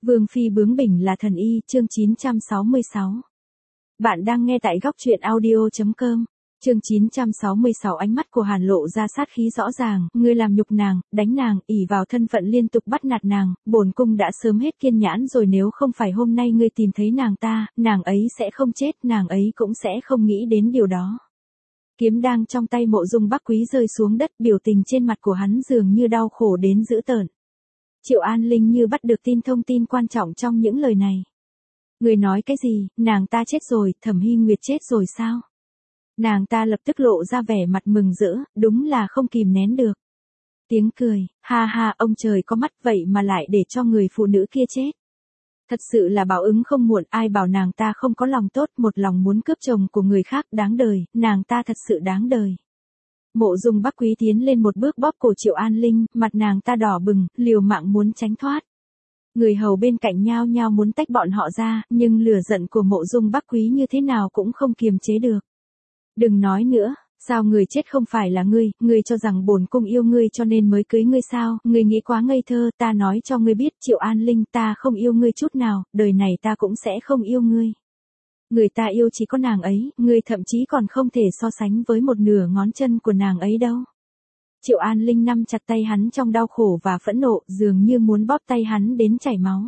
Vương phi bướng bỉnh là thần y, chương 966. Bạn đang nghe tại góc truyện audio.com. Chương 966. Ánh mắt của Hàn lộ ra sát khí rõ ràng, ngươi làm nhục nàng, đánh nàng, ỷ vào thân phận liên tục bắt nạt nàng, bổn cung đã sớm hết kiên nhẫn rồi, nếu không phải hôm nay ngươi tìm thấy nàng ấy sẽ không chết, nàng ấy cũng sẽ không nghĩ đến điều đó. Kiếm đang trong tay Mộ Dung Bắc Quý rơi xuống đất, biểu tình trên mặt của hắn dường như đau khổ đến dữ tợn. Triệu An Linh như bắt được thông tin quan trọng trong những lời này. Người nói cái gì, nàng ta chết rồi, Thẩm Hy Nguyệt chết rồi sao? Nàng ta lập tức lộ ra vẻ mặt mừng rỡ, đúng là không kìm nén được. Tiếng cười, ha ha, ông trời có mắt vậy mà lại để cho người phụ nữ kia chết. Thật sự là báo ứng không muộn, ai bảo nàng ta không có lòng tốt, một lòng muốn cướp chồng của người khác, đáng đời, nàng ta thật sự đáng đời. Mộ Dung Bắc Quý tiến lên một bước bóp cổ Triệu An Linh, mặt nàng ta đỏ bừng, liều mạng muốn tránh thoát. Người hầu bên cạnh nhao nhao muốn tách bọn họ ra, nhưng lửa giận của Mộ Dung Bắc Quý như thế nào cũng không kiềm chế được. Đừng nói nữa, sao người chết không phải là ngươi cho rằng bổn cung yêu ngươi cho nên mới cưới ngươi sao, ngươi nghĩ quá ngây thơ, ta nói cho ngươi biết Triệu An Linh, ta không yêu ngươi chút nào, đời này ta cũng sẽ không yêu ngươi. Người ta yêu chỉ có nàng ấy, ngươi thậm chí còn không thể so sánh với một nửa ngón chân của nàng ấy đâu. Triệu An Linh nắm chặt tay hắn trong đau khổ và phẫn nộ, dường như muốn bóp tay hắn đến chảy máu.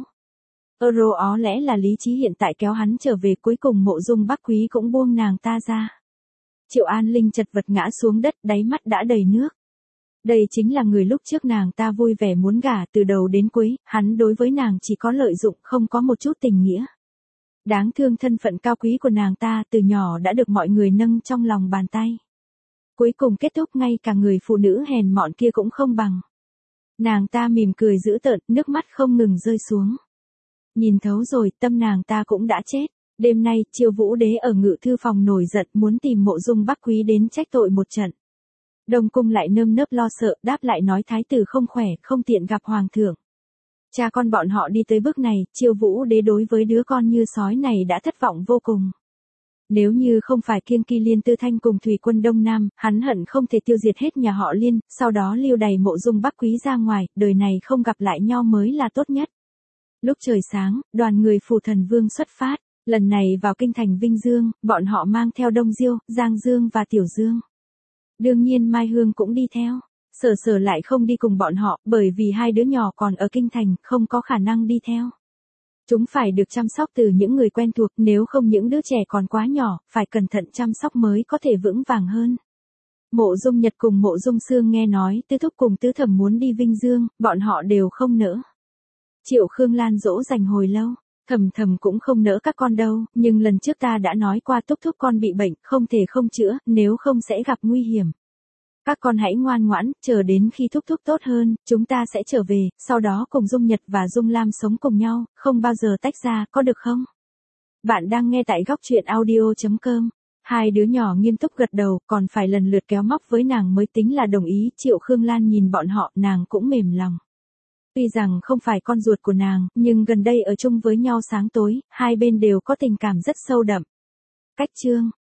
Ó lẽ là lý trí hiện tại kéo hắn trở về, cuối cùng Mộ Dung Bắc Quý cũng buông nàng ta ra. Triệu An Linh chật vật ngã xuống đất, đáy mắt đã đầy nước. Đây chính là người lúc trước nàng ta vui vẻ muốn gả, từ đầu đến cuối, hắn đối với nàng chỉ có lợi dụng, không có một chút tình nghĩa. Đáng thương, thân phận cao quý của nàng ta từ nhỏ đã được mọi người nâng trong lòng bàn tay. Cuối cùng kết thúc ngay cả người phụ nữ hèn mọn kia cũng không bằng. Nàng ta mỉm cười dữ tợn, nước mắt không ngừng rơi xuống. Nhìn thấu rồi, tâm nàng ta cũng đã chết. Đêm nay, Chiêu Vũ Đế ở ngự thư phòng nổi giận muốn tìm Mộ Dung Bắc Quý đến trách tội một trận. Đông cung lại nơm nớp lo sợ, đáp lại nói thái tử không khỏe, không tiện gặp hoàng thượng. Cha con bọn họ đi tới bước này, Chiêu Vũ Đế đối với đứa con như sói này đã thất vọng vô cùng. Nếu như không phải kiêng kỵ Liên Tư Thanh cùng thủy quân Đông Nam, hắn hận không thể tiêu diệt hết nhà họ Liên, sau đó lưu đày Mộ Dung Bắc Quý ra ngoài, đời này không gặp lại nhau mới là tốt nhất. Lúc trời sáng, đoàn người Phù Thần Vương xuất phát, lần này vào kinh thành Vinh Dương, bọn họ mang theo Đông Diêu, Giang Dương và Tiểu Dương. Đương nhiên Mai Hương cũng đi theo. Sở lại không đi cùng bọn họ, bởi vì hai đứa nhỏ còn ở kinh thành, không có khả năng đi theo. Chúng phải được chăm sóc từ những người quen thuộc, nếu không những đứa trẻ còn quá nhỏ, phải cẩn thận chăm sóc mới có thể vững vàng hơn. Mộ Dung Nhật cùng Mộ Dung Sương nghe nói Tứ Thúc cùng Tứ Thẩm muốn đi Vinh Dương, bọn họ đều không nỡ. Triệu Khương Lan dỗ dành hồi lâu, Thẩm cũng không nỡ các con đâu, nhưng lần trước ta đã nói qua Thúc con bị bệnh, không thể không chữa, nếu không sẽ gặp nguy hiểm. Các con hãy ngoan ngoãn, chờ đến khi Thúc tốt hơn, chúng ta sẽ trở về, sau đó cùng Dung Nhật và Dung Lam sống cùng nhau, không bao giờ tách ra, có được không? Bạn đang nghe tại góc truyện audio.com. Hai đứa nhỏ nghiêm túc gật đầu, còn phải lần lượt kéo móc với nàng mới tính là đồng ý. Triệu Khương Lan nhìn bọn họ, nàng cũng mềm lòng. Tuy rằng không phải con ruột của nàng, nhưng gần đây ở chung với nhau sáng tối, hai bên đều có tình cảm rất sâu đậm. Cách chương